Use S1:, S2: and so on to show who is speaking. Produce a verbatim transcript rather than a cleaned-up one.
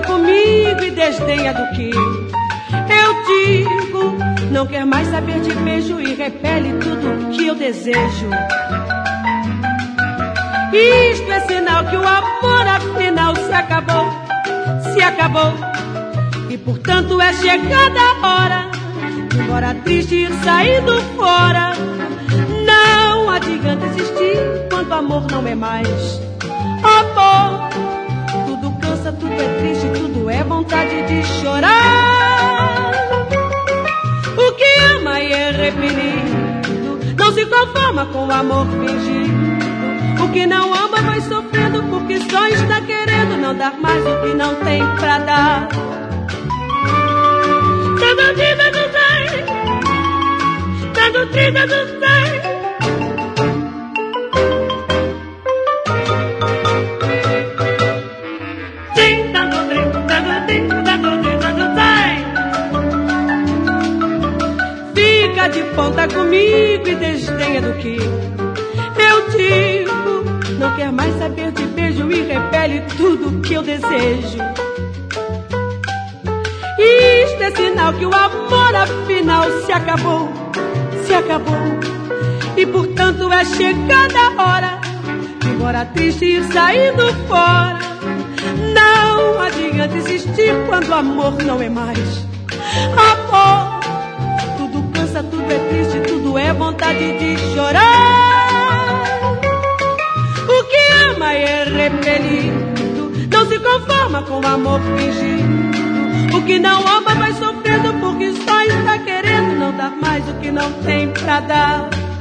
S1: comigo e desdenha do que eu digo. Não quer mais saber de beijo e repele tudo que eu desejo. Isto é sinal que o amor afinal se acabou, se acabou. E portanto é chegada a hora, embora triste ir saindo fora. Não adianta existir quando amor não é mais amor. Tudo cansa, tudo é triste, tudo é vontade de chorar. O que ama e é reprimido não se conforma com o amor fingido. O que não ama vai sofrendo porque só está querendo não dar mais o que não tem pra dar. Tanto vida do bem, tanto trilha do bem. Sim, tanto trilha, tanto trilha, tanto trilha do bem. Fica de ponta comigo e desdenha do que eu digo. Não quer mais saber de beijo e repele tudo que eu desejo. Isto é sinal que o amor afinal se acabou, se acabou. E portanto é chegada a hora, embora triste ir saindo fora. Não adianta existir quando o amor não é mais amor. Tudo cansa, tudo é triste, tudo é vontade de chorar. O que ama é repelido, não se conforma com o amor fingido. O que não ama vai sofrendo porque só está querendo não dar mais o que não tem pra dar.